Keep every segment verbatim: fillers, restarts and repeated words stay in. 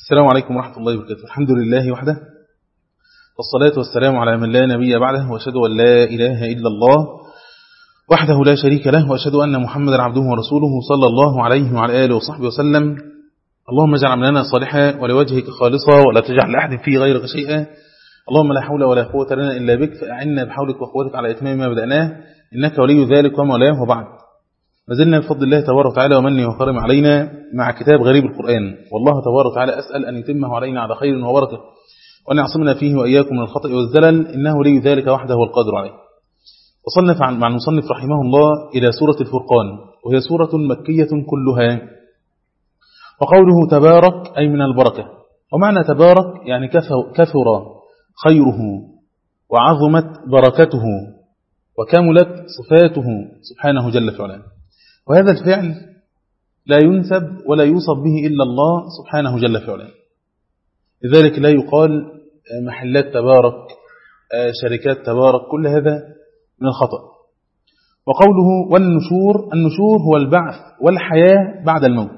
السلام عليكم ورحمة الله وبركاته. الحمد لله وحده، والصلاة والسلام على من لا نبي بعده، وأشهد أن لا إله إلا الله وحده لا شريك له، وأشهد أن محمدا عبده ورسوله صلى الله عليه وعلى آله وصحبه وسلم. اللهم اجعل عملنا صالحا ولوجهك خالصا، ولا تجعل لأحد فيه غيرك شيئا. اللهم لا حول ولا قوة لنا إلا بك، فأعنا بحولك وقوتك على إتمام ما بدأناه، إنك ولي ذلك ومولاه. وبعد، ما زلنا بفضل الله تبارك وتعالى ومنه وكرم علينا مع كتاب غريب القرآن، والله تبارك وتعالى أسأل أن يتمه علينا على خير وبركة، وأن يعصمنا فيه وإياكم من الخطأ والزلل، إنه لي ذلك وحده والقادر عليه. وصلنا مع المصنف رحمه الله إلى سورة الفرقان، وهي سورة مكية كلها. وقوله تبارك أي من البركة، ومعنى تبارك يعني كثر خيره وعظمت بركته وكملت صفاته سبحانه جل وعلا. وهذا الفعل لا ينسب ولا يوصف به إلا الله سبحانه جل وعلا، لذلك لا يقال محلات تبارك، شركات تبارك، كل هذا من الخطأ. وقوله والنشور، النشور هو البعث والحياة بعد الموت.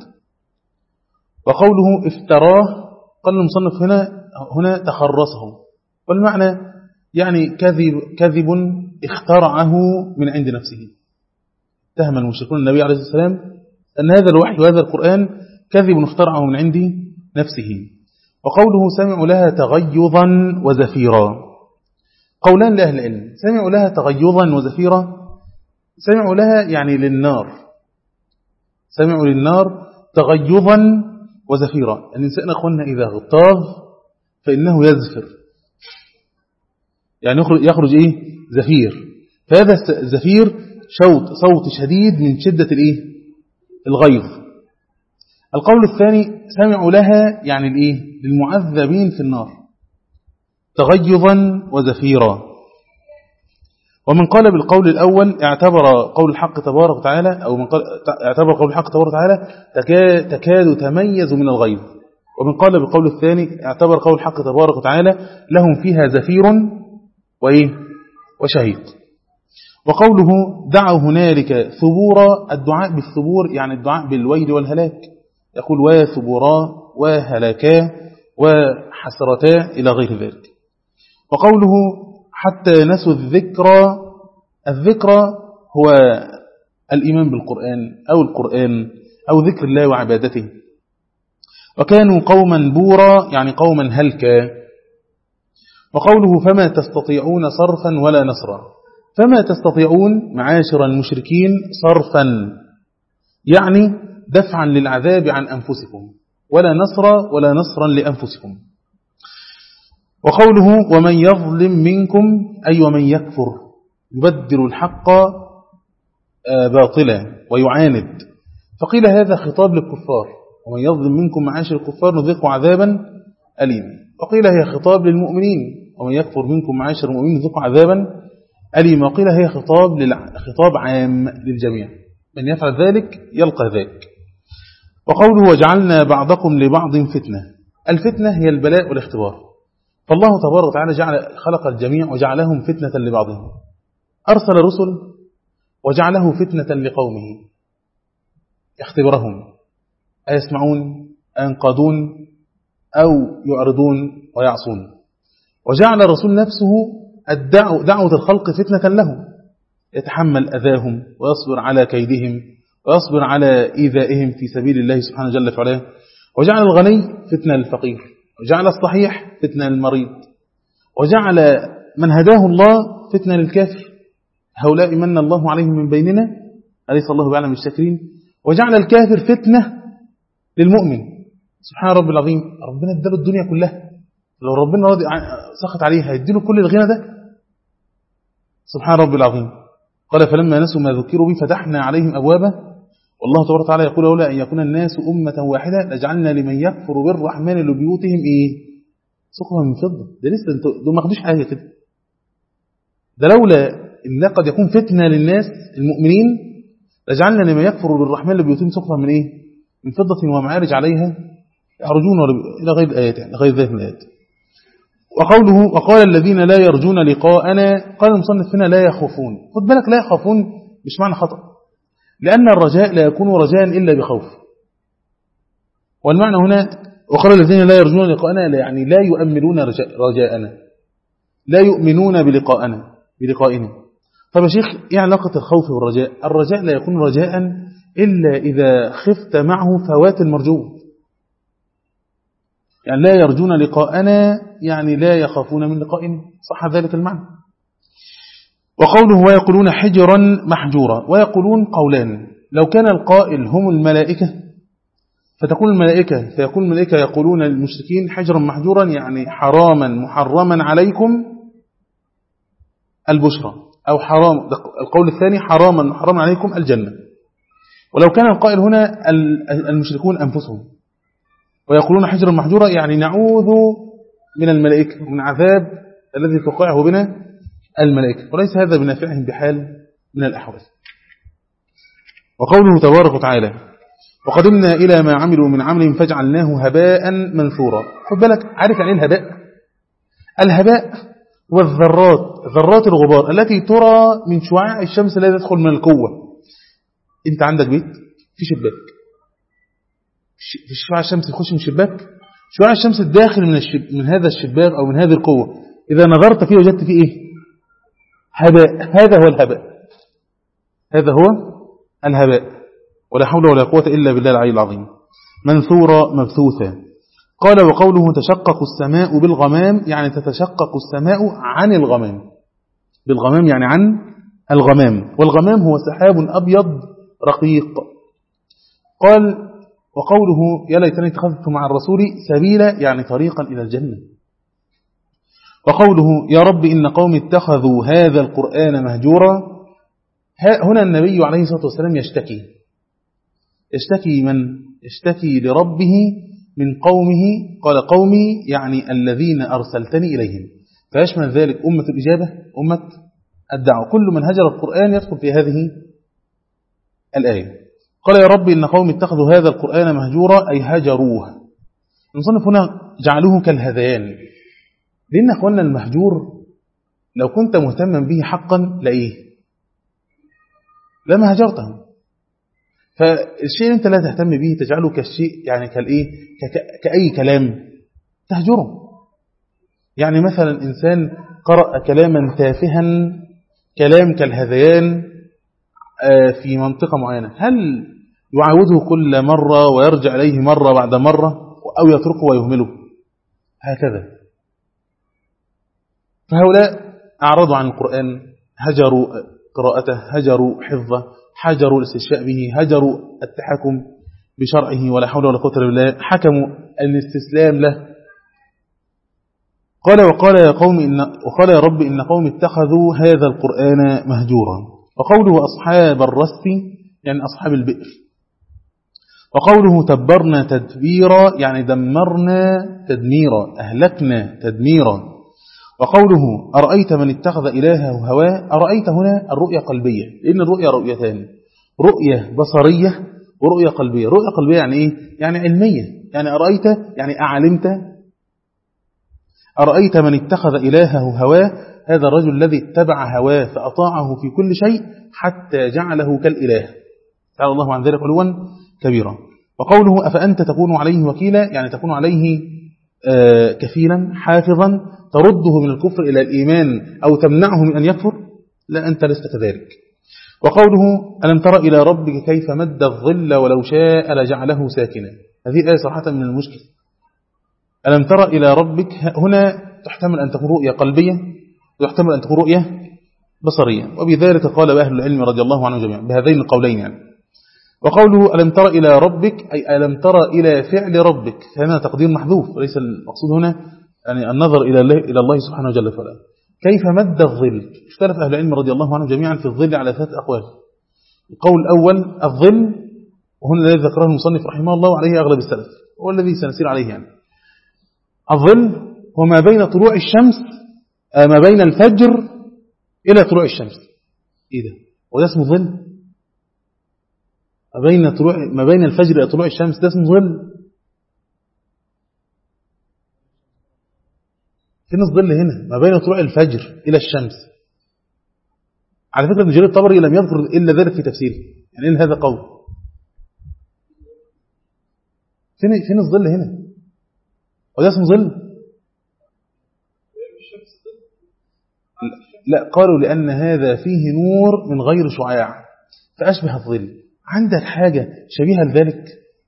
وقوله افتراه، قال المصنف هنا هنا تخرصه، والمعنى يعني كذب, كذب اخترعه من عند نفسه. اتهم المشركون النبي عليه الصلاة والسلام أن هذا الوحي وهذا القرآن كذب اخترعه من عند نفسه. وقوله سمعوا لها تغيظا وزفيرا، قولان لأهل العلم. سمعوا لها تغيظا وزفيرا، سمعوا لها يعني للنار، سمعوا للنار تغيظا وزفيرا. الإنسان أخوانا إذا غطاظ فإنه يزفر، يعني يخرج, يخرج إيه؟ زفير. فهذا الزفير شوط صوت شديد من شدة الإيه؟ الغيظ. القول الثاني سمعوا لها يعني الإيه؟ للمعذبين في النار تغيظا وزفيرا. ومن قال بالقول الأول اعتبر قول الحق تبارك وتعالى، أو من قال اعتبر قول الحق تبارك وتعالى تكاد تميز من الغيظ. ومن قال بالقول الثاني اعتبر قول الحق تبارك وتعالى لهم فيها زفير وإيه؟ وشهيق. وقوله دعوا هنالك ثبورا، الدعاء بالثبور يعني الدعاء بالويل والهلاك، يقول وثبورا وهلاكا وحسرتا إلى غير ذلك. وقوله حتى نسوا الذكرى، الذكرى هو الإيمان بالقرآن أو القرآن أو ذكر الله وعبادته. وكانوا قوما بورا يعني قوما هلكا. وقوله فما تستطيعون صرفا ولا نصرا، فما تستطيعون معاشر المشركين صرفا يعني دفعا للعذاب عن أنفسكم، ولا نصرا ولا نصرا لأنفسكم. وقوله ومن يظلم منكم أي ومن يكفر يبدل الحق باطلا ويعاند. فقيل هذا خطاب للكفار، ومن يظلم منكم معاشر الكفار نذيقه عذابا أليما. وقيل هي خطاب للمؤمنين، ومن يكفر منكم معاشر المؤمنين نذيقه عذابا أليما. وقيل هي خطاب خطاب عام للجميع، من يفعل ذلك يلقى ذلك. وقوله وجعلنا بعضكم لبعض فتنة، الفتنة هي البلاء والاختبار. فالله تبارك وتعالى جعل خلق الجميع وجعلهم فتنة لبعضهم، أرسل رسل وجعله فتنة لقومه يختبرهم أيسمعون أينقادون أو يعرضون ويعصون. وجعل الرسول نفسه الدعوة دعوة الخلق فتنة لهم، يتحمل أذاهم ويصبر على كيدهم ويصبر على إيذائهم في سبيل الله سبحانه جل وعلا. وجعل الغني فتنة للفقير، وجعل الصحيح فتنة للمريض، وجعل من هداه الله فتنة للكافر. هؤلاء من الله عليهم من بيننا أليس الله بعلم بالشاكرين. وجعل الكافر فتنة للمؤمن. سبحان رب العظيم، ربنا اداله الدنيا كلها، لو ربنا راضي سخط عليه هيديله كل الغنى ده. سبحان رب العظيم. قال فلما نسوا ما ذكروا به فتحنا عليهم أبوابه. والله تبارك وتعالى يقول لولا أن يكون الناس أمة واحدة لجعلنا لمن يكفر بالرحمن لبيوتهم إيه؟ سقفا من فضة. ده لسه دول ما خدوش حاجة كده، ده لولا إن قد يكون فتنة للناس المؤمنين لجعلنا لمن يكفر بالرحمن لبيوتهم سقفا من إيه؟ من فضة ومعارج عليها يعرجون إلى غير الآيات، يعني غير ذلك من الآيات. وقوله وقال الذين لا يرجون لقاءنا، قال المصنف هنا لا يخافون. خد بالك لا يخافون مش معنى خطأ، لأن الرجاء لا يكون رجاء إلا بخوف. والمعنى هنا وقال الذين لا يرجون لقاءنا لا يعني لا يؤملون رجاءنا، لا يؤمنون بلقاءنا بلقائنا. طب يا شيخ ايه علاقة الخوف والرجاء؟ الرجاء لا يكون رجاء إلا إذا خفت معه فوات المرجو، يعني لا يرجون لقاءنا يعني لا يخافون من لقائنا، صح ذلك المعنى. وقوله ويقولون حجرا محجورا، ويقولون قولان، لو كان القائل هم الملائكة فتكون الملائكة فيكون الملائكة يقولون للمشركين حجرا محجورا يعني حراما محرما عليكم البشرى، أو حرام، القول الثاني حراما محرما عليكم الجنة. ولو كان القائل هنا المشركون أنفسهم ويقولون حجرا محجورا يعني نعوذ من الملائكة ومن عذاب الذي توقعه بنا الملائكة، وليس هذا بنافعهم بحال من الأحوال. وقوله تبارك وتعالى وقدمنا إلى ما عملوا من عمل فجعلناه هباء منثورا. خد بالك، عارف يعني الهباء؟ الهباء والذرات، ذرات الغبار التي ترى من شعاع الشمس الذي يدخل من القوة. انت عندك بيت في شباك، في شعاع الشمس يخش من الشباك، شعاع الشمس الداخل من, الشب... من هذا الشباك أو من هذه القوة، إذا نظرت فيه وجدت فيه إيه؟ هباء. هذا هو الهباء، هذا هو الهباء. ولا حول ولا قوة إلا بالله العلي العظيم. منثورة مبثوثة. قال وقوله تشقق السماء بالغمام يعني تتشقق السماء عن الغمام، بالغمام يعني عن الغمام، والغمام هو سحاب أبيض رقيق. قال وقوله يا ليتني اتخذت مع الرسول سبيلا يعني طريقا إلى الجنة. وقوله يا رب إن قوم اتخذوا هذا القرآن مهجورا، هنا النبي عليه الصلاة والسلام يشتكي يشتكي من يشتكي لربه من قومه. قال قومي يعني الذين أرسلتني إليهم، فيشمل ذلك أمة الإجابة أمة الدعوة، كل من هجر القرآن يدخل في هذه الآية. قال يا رب إن قوم اتخذوا هذا القرآن مهجورا أي هجروه. نصنف هنا جعلوه كالهذيان، لأن أخواننا المهجور لو كنت مهتما به حقا لإيه لما هجرته، فالشيء أنت لا تهتم به تجعله كالشيء يعني كالإيه كأي كلام تهجره. يعني مثلا إنسان قرأ كلاما تافها كلام كالهذيان في منطقة معينة، هل يعاوده كل مرة ويرجع إليه مرة بعد مرة أو يتركه ويهمله؟ هكذا. فهؤلاء أعرضوا عن القرآن، هجروا قراءته، هجروا حفظه، هجروا الاستشفاء به، هجروا التحكم بشرعه، ولا حول ولا قوة إلا بالله، حكموا الاستسلام له. قال وقال يا قوم إن وقال يا رب إن قوم اتخذوا هذا القرآن مهجورا. وقوله أصحاب الرس يعني أصحاب البئر. وقوله تبرنا تدبيرا يعني دمرنا تدميرا، أهلكنا تدميرا. وقوله أرأيت من اتخذ إلهه هواه، أرأيت هنا الرؤية قلبية، لأن الرؤية رؤيتان، رؤية بصرية ورؤية قلبية. رؤية قلبية يعني إيه؟ يعني علمية، يعني أرأيت يعني أعلمت. أرأيت من اتخذ إلهه هواه، هذا الرجل الذي اتبع هواه فأطاعه في كل شيء حتى جعله كالإله، تعالى الله عن ذلك علوا كبيرا. وقوله أفأنت تكون عليه وكيلا يعني تكون عليه كفيلا حافظا ترده من الكفر إلى الإيمان أو تمنعه من أن يكفر، لا أنت لست كذلك. وقوله ألم تر إلى ربك كيف مد الظل ولو شاء لجعله ساكنا، هذه آية صراحة من المشكل. ألم تر إلى ربك هنا تحتمل أن تكون رؤية قلبية ويحتمل أن تكون رؤية بصرية، وبذلك قال أهل العلم رضي الله عنهم جميعا بهذين القولين يعني. وقوله ألم تر إلى ربك أي ألم تر إلى فعل ربك، هنا تقدير محذوف وليس المقصود هنا يعني النظر إلى الله, إلى الله سبحانه وجل فعلا. كيف مد الظل، اختلف أهل العلم رضي الله عنهم جميعا في الظل على ثلاث أقوال. القول الأول الظل، وهنا الذي ذكره المصنف رحمه الله عليه أغلب السلف، هو الذي سنسير عليه يعني. الظل هو ما بين طلوع الشمس ما بين الفجر إلى طلوع الشمس. إيه ده؟ وده اسمه ظل؟ ما بين طلوع ما بين الفجر إلى طلوع الشمس ده اسمه ظل؟ فين الظل هنا؟ ما بين طلوع الفجر إلى الشمس. على فكرة ابن جرير الطبري لم يذكر إلا ذلك في تفسيره، يعني إيه هذا قول؟ فين فين الظل هنا؟ وده اسمه ظل؟ لا، قالوا لأن هذا فيه نور من غير شعاع فأشبه الظل. عندك حاجة شبيهة لذلك؟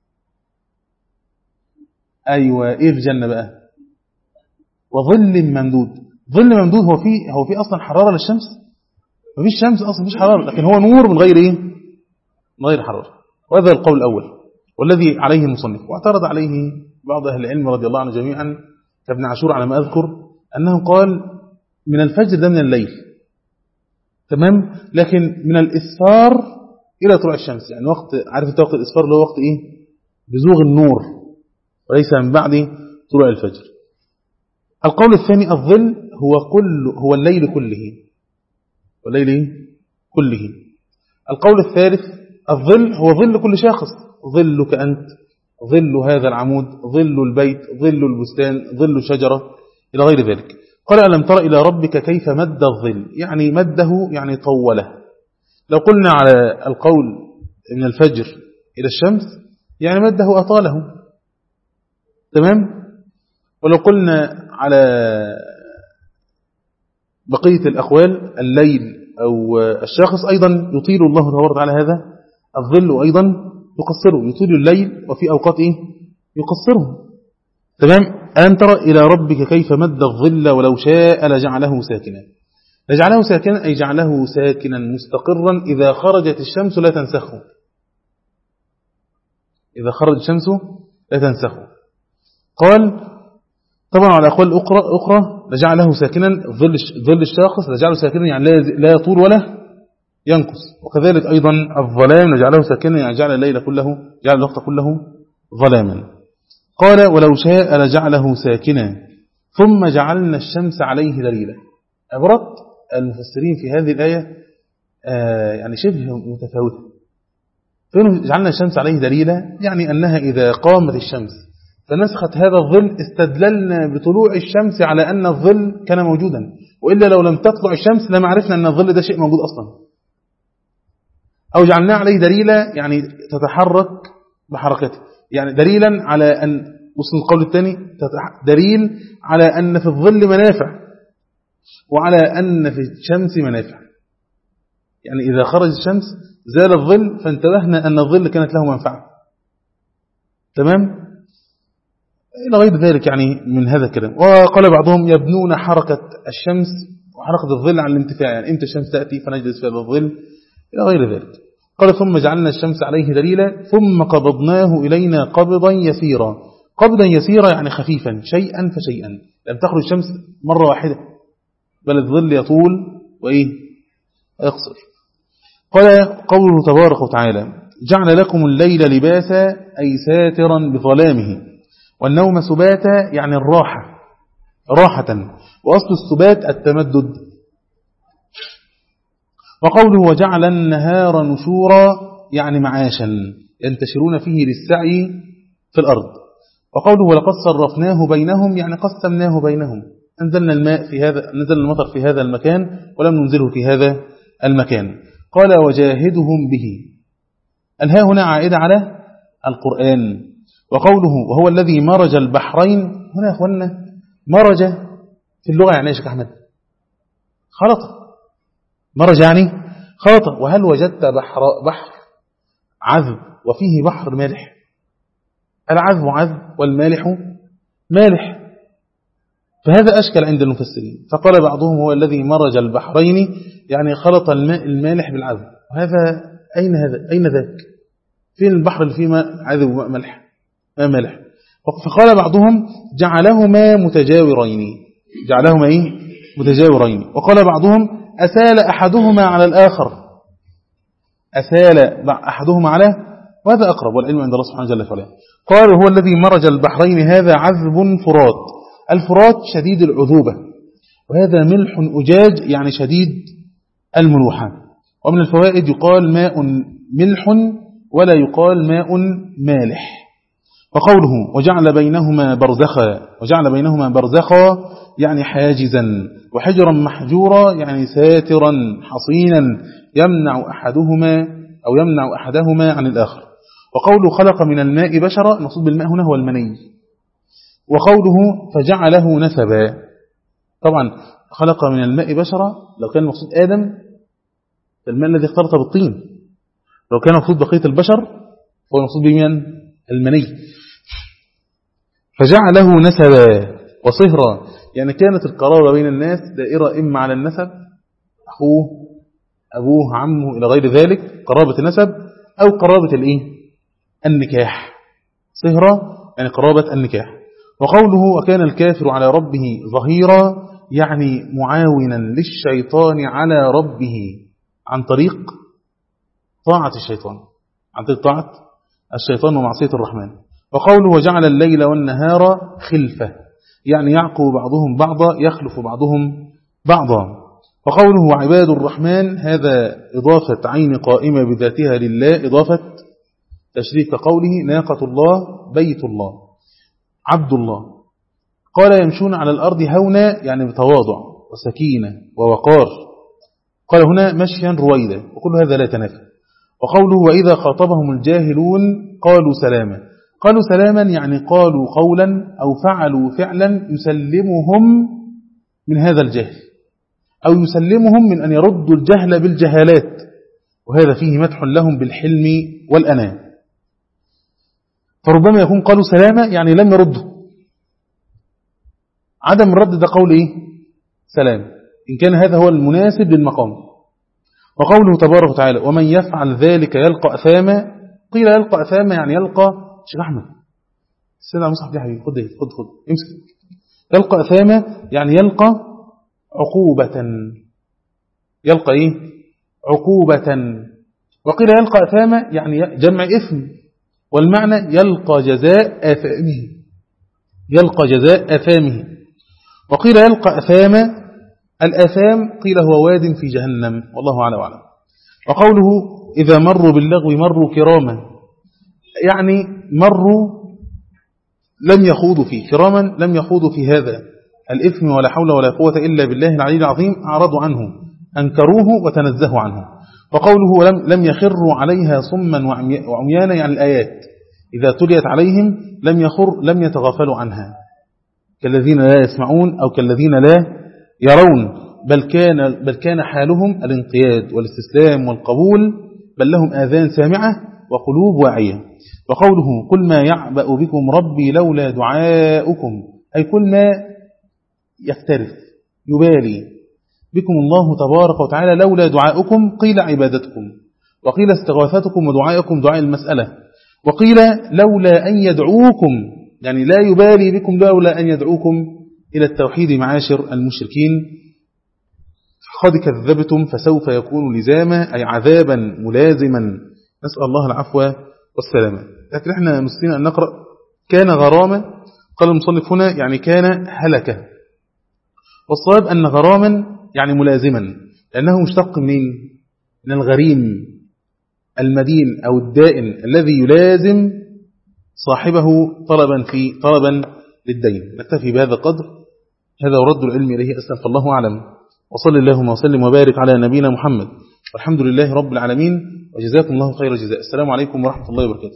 أيوة، إيه في جنة بقى؟ وظل ممدود. ظل ممدود هو فيه هو فيه أصلا حرارة للشمس؟ مفيش شمس أصلا، مفيش حرارة، لكن هو نور من غير إيه؟ من غير حرارة. وهذا القول الأول والذي عليه المصنف. واعترض عليه بعض أهل العلم رضي الله عنه جميعا كابن عاشور على ما أذكر، أنه قال من الفجر ده من الليل، تمام، لكن من الإسفار إلى طلوع الشمس، يعني وقت، عارف انت وقت الإسفار اللي هو وقت إيه؟ بزوغ النور، وليس من بعد طلوع الفجر. القول الثاني الظل هو كل هو الليل كله، والليل كله. القول الثالث الظل هو ظل كل شخص، ظلك أنت، ظل هذا العمود، ظل البيت، ظل البستان، ظل الشجرة إلى غير ذلك. قال ألم تر إلى ربك كيف مد الظل، يعني مده يعني طوله. لو قلنا على القول من الفجر إلى الشمس يعني مده أطاله، تمام. ولو قلنا على بقية الأقوال الليل أو الشاخص أيضا يطيل الله تبارك وتعالى هذا الظل، وأيضا يقصره، يطيل الليل وفي أوقات إيه؟ يقصره، تمام. ألم تر إلى ربك كيف مد الظل ولو شاء لجعله ساكنا. لجعله ساكنا أي جعله ساكنا مستقرا، إذا خرجت الشمس لا تنسخه، إذا خرجت الشمس لا تنسخه. قال طبعا على أقوال أخرى لجعله ساكنا، ظل ظل الشاخص لجعله ساكنا يعني لا يطول ولا ينقص. وكذلك أيضا الظلام لجعله ساكنا يعني جعل الليل كله، جعل الوقت كله ظلاما. قال ولو شاء لجعله ساكنا ثم جعلنا الشمس عليه دليلا. عبارات المفسرين في هذه الآية آه يعني شبه متفاوتة. فإنه جعلنا الشمس عليه دليلا يعني أنها إذا قامت الشمس فنسخت هذا الظل استدللنا بطلوع الشمس على أن الظل كان موجودا، وإلا لو لم تطلع الشمس لما عرفنا أن الظل ده شيء موجود أصلا. أو جعلنا عليه دليلا يعني تتحرك بحركته، يعني دليلا على أن، وصل القول الثاني دليل على أن في الظل منافع وعلى أن في الشمس منافع، يعني إذا خرج الشمس زال الظل فانتبهنا أن الظل كانت له منفعة، تمام. إلى غير ذلك يعني من هذا الكلام. وقال بعضهم يبنون حركة الشمس وحركة الظل عن الانتفاع، يعني إمتى الشمس تأتي فنجلس في هذا الظل إلى غير ذلك. قال ثم جعلنا الشمس عليه دليلا ثم قبضناه إلينا قبضا يسيرا. قبضا يسيرا يعني خفيفا، شيئا فشيئا، لم تخرج الشمس مرة واحدة بل الظل يطول وإيه يقصر. قال قوله تبارك وتعالى جعل لكم الليل لباسا أي ساترا بظلامه، والنوم سباتا يعني الراحة راحة، وأصل السبات التمدد. وقوله وجعل النهار نشورا يعني معاشا ينتشرون فيه للسعي في الأرض. وقوله ولقد صرفناه بينهم يعني قسمناه بينهم، أنزلنا الماء في هذا، نزل المطر في هذا المكان ولم ننزله في هذا المكان. قال وجاهدهم به، الها هنا عائدة على القرآن. وقوله وهو الذي مرج البحرين، هنا يا أخوانا مرج في اللغة يعني يا شيخ أحمد خلط، مرج يعني خلط. وهل وجدت بحر, بحر عذب وفيه بحر مالح؟ العذب عذب والمالح مالح، فهذا أشكل عند المفسرين. فقال بعضهم هو الذي مرج البحرين يعني خلط الماء المالح بالعذب، وهذا أين هذا أين ذاك؟ فين البحر اللي فيه ماء عذب وماء مالح ماء مالح؟ فقال بعضهم جعلهما متجاورين، جعلهما إيه متجاورين. وقال بعضهم أسال أحدهما على الآخر، أسال أحدهما على، وهذا أقرب والعلم عند الله سبحانه جل وعلا. قال هو الذي مرج البحرين هذا عذب فرات. الفرات شديد العذوبة، وهذا ملح أجاج يعني شديد الملوحة. ومن الفوائد يقال ماء ملح ولا يقال ماء مالح. وقوله وجعل بينهما برزخا، وجعل بينهما برزخا يعني حاجزا، وحجرا محجورا يعني ساترا حصينا يمنع أحدهما أو يمنع أحدهما عن الآخر. وقوله خلق من الماء بشرا، المقصود بالماء هنا هو المني. وقوله فجعله نسبا، طبعا خلق من الماء بشرة، لو كان المقصود آدم الماء الذي اختلط بالطين، لو كان المقصود بقية البشر فهو المقصود بمن المني. فجعله نسبا وصهرا، يعني كانت القرابة بين الناس دائرة إما على النسب، أخوه أبوه عمه إلى غير ذلك قرابة النسب، أو قرابة الإيه؟ النكاح. صهرا يعني قرابة النكاح. وقوله وكان الكافر على ربه ظهيرا، يعني معاونا للشيطان على ربه عن طريق طاعة الشيطان، عن طريق طاعة الشيطان ومعصية الرحمن. وقوله وجعل الليل والنهار خلفة، يعني يعقب بعضهم بعضا، يخلف بعضهم بعضا. وقوله وعباد الرحمن، هذا إضافة عين قائمة بذاتها لله، إضافة تشريف كقوله ناقة الله بيت الله عبد الله. قال يمشون على الأرض هونا، يعني بتواضع وسكينة ووقار. قال هنا مشيا رويدا، وكل هذا لا تنافى. وقوله وإذا خاطبهم الجاهلون قالوا سلاما، قالوا سلاما يعني قالوا قولا أو فعلوا فعلا يسلمهم من هذا الجهل، أو يسلمهم من أن يردوا الجهل بالجهالات، وهذا فيه مدح لهم بالحلم والأنام. فربما يكون قالوا سلاما يعني لم يردوا، عدم الرد ده قول إيه؟ سلام، إن كان هذا هو المناسب للمقام. وقوله تبارك وتعالى ومن يفعل ذلك يلقى أثاما، قيل يلقى أثاما يعني يلقى شيخ أحمد السيد على مصحف دي حبيبي، خد خد خد امسك. يلقى أثاما يعني يلقى عقوبة، يلقى إيه؟ عقوبة. وقيل يلقى أثاما يعني جمع إثم، والمعنى يلقى جزاء آثامه، يلقى جزاء آثامه. وقيل يلقى أثاما، الآثام قيل هو واد في جهنم، والله أعلم وأعلم. وقوله إذا مروا باللغو مروا كراما، يعني مروا لم يخوضوا فيه، كراما لم يخوضوا في هذا الإثم ولا حول ولا قوة إلا بالله العلي العظيم، أعرضوا عنه أنكروه وتنزهوا عنه. وقوله لم, لم يخروا عليها صما وعميانا، يعني الآيات إذا تليت عليهم لم يخر لم يتغافلوا عنها، كالذين لا يسمعون أو كالذين لا يرون، بل كان, بل كان حالهم الانقياد والاستسلام والقبول، بل لهم آذان سامعة وقلوب واعية. وقوله كل ما يعبأ بكم ربي لولا دعاؤكم، أي كل ما يختلف يبالي بكم الله تبارك وتعالى لولا دعاؤكم، قيل عبادتكم، وقيل استغاثتكم ودعائكم دعاء المسألة، وقيل لولا أن يدعوكم، يعني لا يبالي بكم لولا أن يدعوكم إلى التوحيد معاشر المشركين. قد كذبتم فسوف يكون لزاما، أي عذابا ملازما، نسأل الله العفو والسلامة. لكن احنا نستطيع أن نقرأ كان غرامة، قال المصنف هنا يعني كان هلكة، والصواب أن غراما يعني ملازما، لأنه مشتق منين؟ من الغريم المدين أو الدائن الذي يلازم صاحبه طلبا في طلبا للدين. نكتفي بهذا القدر، هذا ورد العلم إليه أسلم، فالله أعلم. وصل اللهم وسلم وبارك على نبينا محمد، والحمد لله رب العالمين، وجزاكم الله خير الجزاء. السلام عليكم ورحمة الله وبركاته.